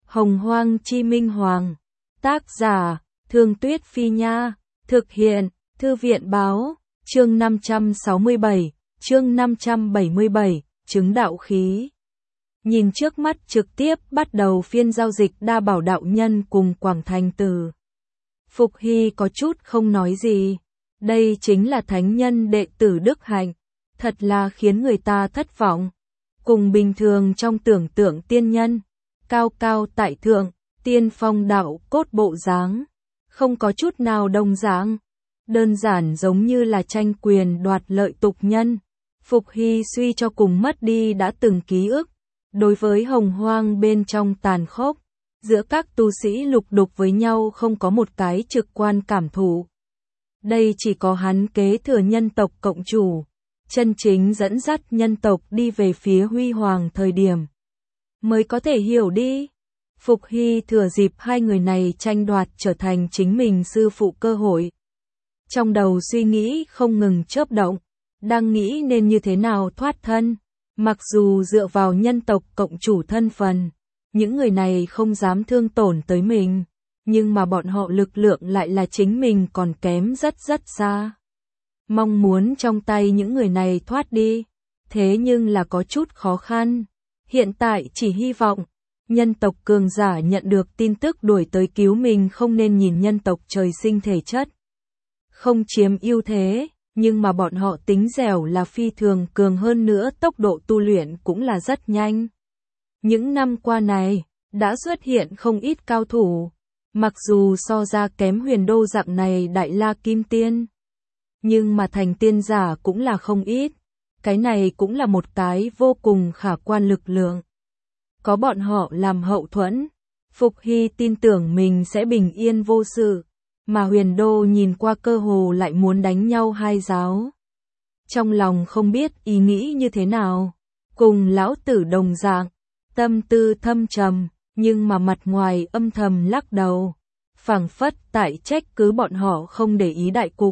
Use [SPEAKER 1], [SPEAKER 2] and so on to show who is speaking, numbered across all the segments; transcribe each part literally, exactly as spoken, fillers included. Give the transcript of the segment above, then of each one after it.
[SPEAKER 1] Hồng Hoang Chi Minh Hoàng. Tác giả, Thương Tuyết Phi Nha. Thực hiện, Thư viện Báo. Chương năm trăm sáu mươi bảy, chương năm trăm bảy mươi bảy, chứng đạo khí. Nhìn trước mắt trực tiếp bắt đầu phiên giao dịch đa bảo đạo nhân cùng Quảng Thành Tử. Phục Hy có chút không nói gì. Đây chính là thánh nhân đệ tử đức hạnh. Thật là khiến người ta thất vọng. Cùng bình thường trong tưởng tượng tiên nhân. Cao cao tại thượng, tiên phong đạo cốt bộ dáng. Không có chút nào đồng dạng. Đơn giản giống như là tranh quyền đoạt lợi tục nhân. Phục Hy suy cho cùng mất đi đã từng ký ức. Đối với hồng hoang bên trong tàn khốc, giữa các tu sĩ lục đục với nhau không có một cái trực quan cảm thụ. Đây chỉ có hắn kế thừa nhân tộc cộng chủ, chân chính dẫn dắt nhân tộc đi về phía huy hoàng thời điểm, mới có thể hiểu đi. Phục Hy thừa dịp hai người này tranh đoạt trở thành chính mình sư phụ cơ hội. Trong đầu suy nghĩ không ngừng chớp động, đang nghĩ nên như thế nào thoát thân. Mặc dù dựa vào nhân tộc cộng chủ thân phần, những người này không dám thương tổn tới mình, nhưng mà bọn họ lực lượng lại là chính mình còn kém rất rất xa. Mong muốn trong tay những người này thoát đi, thế nhưng là có chút khó khăn. Hiện tại chỉ hy vọng, nhân tộc cường giả nhận được tin tức đuổi tới cứu mình, không nên nhìn nhân tộc trời sinh thể chất không chiếm ưu thế. Nhưng mà bọn họ tính dẻo là phi thường cường, hơn nữa tốc độ tu luyện cũng là rất nhanh. Những năm qua này, đã xuất hiện không ít cao thủ. Mặc dù so ra kém Huyền Đô dạng này đại la kim tiên, nhưng mà thành tiên giả cũng là không ít. Cái này cũng là một cái vô cùng khả quan lực lượng. Có bọn họ làm hậu thuẫn, Phục Hy tin tưởng mình sẽ bình yên vô sự. Mà Huyền Đô nhìn qua cơ hồ lại muốn đánh nhau hai giáo. Trong lòng không biết ý nghĩ như thế nào. Cùng lão tử đồng dạng, tâm tư thâm trầm, nhưng mà mặt ngoài âm thầm lắc đầu. Phảng phất tại trách cứ bọn họ không để ý đại cục.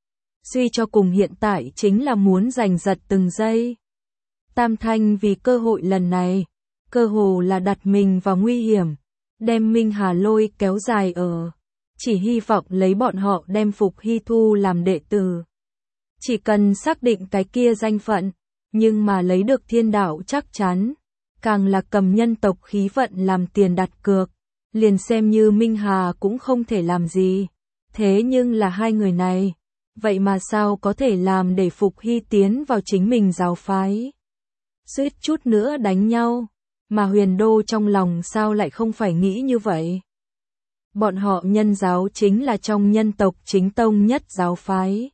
[SPEAKER 1] Suy cho cùng hiện tại chính là muốn giành giật từng giây. Tam Thanh vì cơ hội lần này, cơ hồ là đặt mình vào nguy hiểm, đem Minh Hà Lôi kéo dài ở. Chỉ hy vọng lấy bọn họ đem Phục Hy thu làm đệ tử. Chỉ cần xác định cái kia danh phận, nhưng mà lấy được thiên đạo chắc chắn. Càng là cầm nhân tộc khí vận làm tiền đặt cược, liền xem như Minh Hà cũng không thể làm gì. Thế nhưng là hai người này, vậy mà sao có thể làm để Phục Hy tiến vào chính mình giáo phái. Suýt chút nữa đánh nhau, mà Huyền Đô trong lòng sao lại không phải nghĩ như vậy. Bọn họ nhân giáo chính là trong nhân tộc chính tông nhất giáo phái.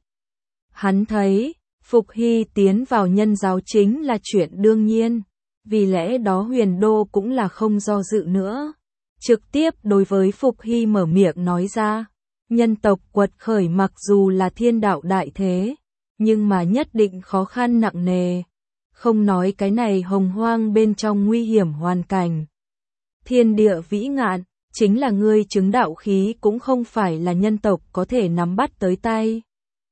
[SPEAKER 1] Hắn thấy, Phục Hy tiến vào nhân giáo chính là chuyện đương nhiên. Vì lẽ đó Huyền Đô cũng là không do dự nữa. Trực tiếp đối với Phục Hy mở miệng nói ra. Nhân tộc quật khởi mặc dù là thiên đạo đại thế, nhưng mà nhất định khó khăn nặng nề. Không nói cái này hồng hoang bên trong nguy hiểm hoàn cảnh. Thiên địa vĩ ngạn. Chính là ngươi chứng đạo khí cũng không phải là nhân tộc có thể nắm bắt tới tay.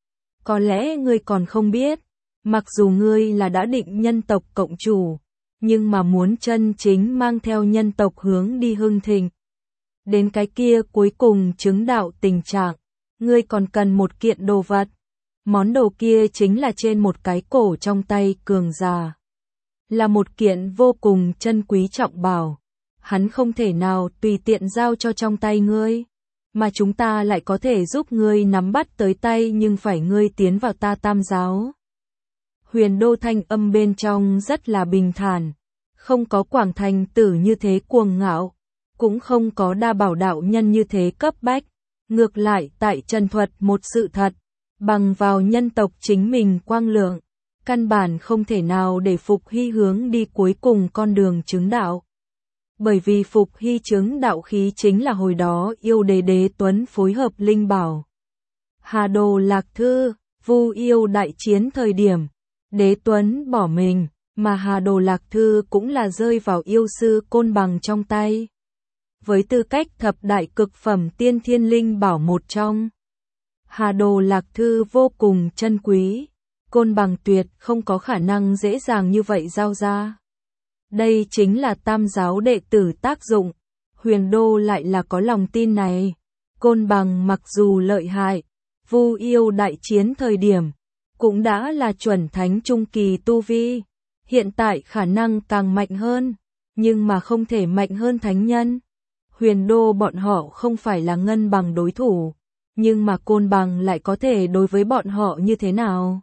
[SPEAKER 1] Có lẽ ngươi còn không biết, mặc dù ngươi là đã định nhân tộc cộng chủ, nhưng mà muốn chân chính mang theo nhân tộc hướng đi hưng thịnh. Đến cái kia cuối cùng chứng đạo tình trạng, ngươi còn cần một kiện đồ vật. Món đồ kia chính là trên một cái cổ trong tay cường giả. Là một kiện vô cùng chân quý trọng bảo. Hắn không thể nào tùy tiện giao cho trong tay ngươi, mà chúng ta lại có thể giúp ngươi nắm bắt tới tay, nhưng phải ngươi tiến vào ta tam giáo. Huyền Đô thanh âm bên trong rất là bình thản, không có Quảng Thành Tử như thế cuồng ngạo, cũng không có đa bảo đạo nhân như thế cấp bách, ngược lại tại trần thuật một sự thật, bằng vào nhân tộc chính mình quang lượng, căn bản không thể nào để Phục Hy hướng đi cuối cùng con đường chứng đạo. Bởi vì Phục Hy chứng đạo khí chính là hồi đó yêu đế Đế Tuấn phối hợp linh bảo. Hà Đồ Lạc Thư, Vu yêu đại chiến thời điểm, Đế Tuấn bỏ mình, mà Hà Đồ Lạc Thư cũng là rơi vào yêu sư Côn Bằng trong tay. Với tư cách thập đại cực phẩm tiên thiên linh bảo một trong, Hà Đồ Lạc Thư vô cùng chân quý, Côn Bằng tuyệt không có khả năng dễ dàng như vậy giao ra. Đây chính là tam giáo đệ tử tác dụng. Huyền Đô lại là có lòng tin này. Côn Bằng mặc dù lợi hại, Vu Yêu đại chiến thời điểm, cũng đã là chuẩn thánh trung kỳ tu vi, hiện tại khả năng càng mạnh hơn, nhưng mà không thể mạnh hơn thánh nhân. Huyền Đô bọn họ không phải là Ngân Bằng đối thủ, nhưng mà Côn Bằng lại có thể đối với bọn họ như thế nào?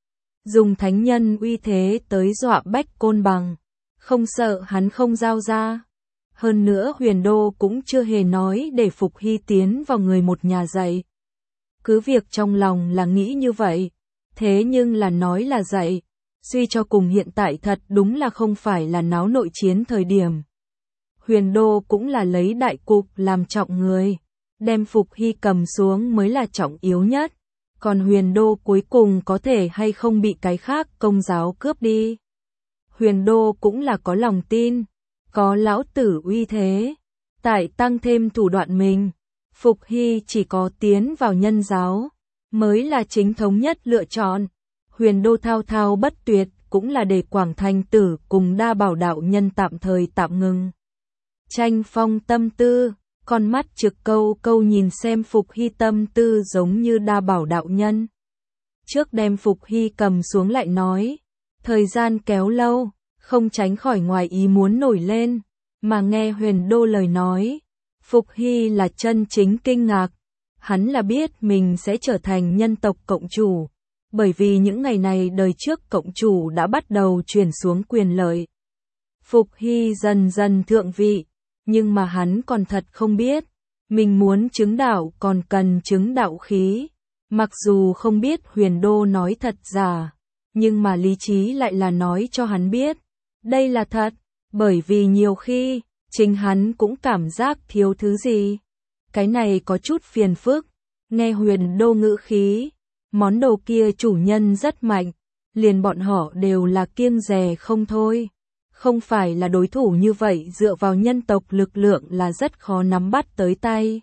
[SPEAKER 1] Dùng thánh nhân uy thế tới dọa bách Côn Bằng, không sợ hắn không giao ra. Hơn nữa Huyền Đô cũng chưa hề nói để Phục Hy tiến vào người một nhà dạy. Cứ việc trong lòng là nghĩ như vậy, thế nhưng là nói là dạy, suy cho cùng hiện tại thật đúng là không phải là náo nội chiến thời điểm. Huyền Đô cũng là lấy đại cục làm trọng người, đem Phục Hy cầm xuống mới là trọng yếu nhất, còn Huyền Đô cuối cùng có thể hay không bị cái khác công giáo cướp đi. Huyền Đô cũng là có lòng tin, có lão tử uy thế, tại tăng thêm thủ đoạn mình, Phục Hy chỉ có tiến vào nhân giáo, mới là chính thống nhất lựa chọn. Huyền Đô thao thao bất tuyệt cũng là để Quảng Thành Tử cùng Đa Bảo đạo nhân tạm thời tạm ngừng. Tranh Phong tâm tư, con mắt trực câu câu nhìn xem Phục Hy tâm tư giống như Đa Bảo đạo nhân. Trước đem Phục Hy cầm xuống lại nói, thời gian kéo lâu, không tránh khỏi ngoài ý muốn nổi lên, mà nghe Huyền Đô lời nói, Phục Hy là chân chính kinh ngạc, hắn là biết mình sẽ trở thành nhân tộc cộng chủ, bởi vì những ngày này đời trước cộng chủ đã bắt đầu chuyển xuống quyền lợi. Phục Hy dần dần thượng vị, nhưng mà hắn còn thật không biết, mình muốn chứng đạo còn cần chứng đạo khí, mặc dù không biết Huyền Đô nói thật giả, nhưng mà lý trí lại là nói cho hắn biết, đây là thật, bởi vì nhiều khi, chính hắn cũng cảm giác thiếu thứ gì. Cái này có chút phiền phức, nghe Huyền Đô ngữ khí, món đồ kia chủ nhân rất mạnh, liền bọn họ đều là kiêng dè không thôi. Không phải là đối thủ như vậy dựa vào nhân tộc lực lượng là rất khó nắm bắt tới tay.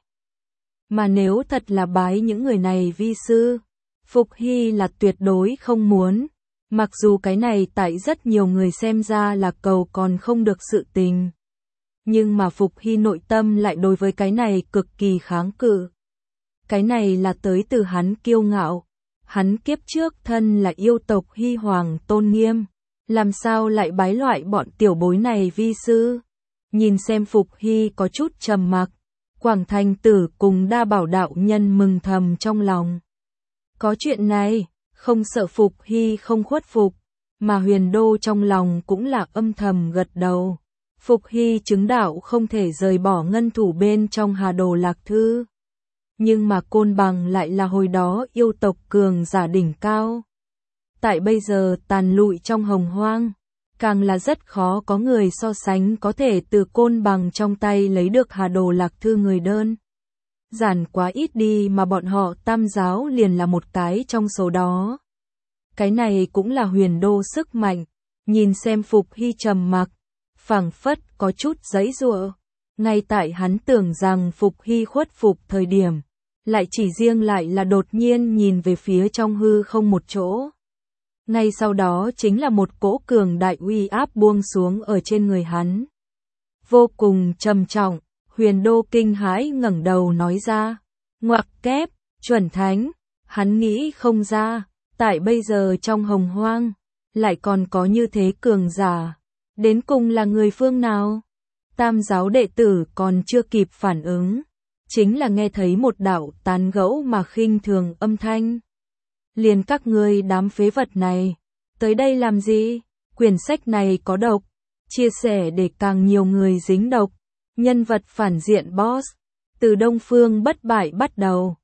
[SPEAKER 1] Mà nếu thật là bái những người này vi sư, Phục Hy là tuyệt đối không muốn. Mặc dù cái này tại rất nhiều người xem ra là cầu còn không được sự tình. Nhưng mà Phục Hy nội tâm lại đối với cái này cực kỳ kháng cự. Cái này là tới từ hắn kiêu ngạo. Hắn kiếp trước thân là yêu tộc Hy Hoàng tôn nghiêm. Làm sao lại bái loại bọn tiểu bối này vi sư? Nhìn xem Phục Hy có chút trầm mặc. Quảng Thành Tử cùng Đa Bảo đạo nhân mừng thầm trong lòng. Có chuyện này, không sợ Phục Hy không khuất phục, mà Huyền Đô trong lòng cũng là âm thầm gật đầu. Phục Hy chứng đạo không thể rời bỏ ngân thủ bên trong Hà Đồ Lạc Thư. Nhưng mà Côn Bằng lại là hồi đó yêu tộc cường giả đỉnh cao. Tại bây giờ tàn lụi trong hồng hoang, càng là rất khó có người so sánh có thể từ Côn Bằng trong tay lấy được Hà Đồ Lạc Thư người đơn. Giản quá ít đi mà bọn họ tam giáo liền là một cái trong số đó. Cái này cũng là Huyền Đô sức mạnh, nhìn xem Phục Hy trầm mặc, phảng phất có chút giãy giụa. Ngay tại hắn tưởng rằng Phục Hy khuất phục thời điểm, lại chỉ riêng lại là đột nhiên nhìn về phía trong hư không một chỗ. Ngay sau đó chính là một cỗ cường đại uy áp buông xuống ở trên người hắn. Vô cùng trầm trọng, Huyền Đô kinh hãi ngẩng đầu nói ra, ngoặc kép, chuẩn thánh, hắn nghĩ không ra, tại bây giờ trong hồng hoang, lại còn có như thế cường giả, đến cùng là người phương nào? Tam giáo đệ tử còn chưa kịp phản ứng, chính là nghe thấy một đạo tán gẫu mà khinh thường âm thanh. Liền các ngươi đám phế vật này, tới đây làm gì? Quyển sách này có độc, chia sẻ để càng nhiều người dính độc. Nhân vật phản diện boss, từ Đông Phương bất bại bắt đầu,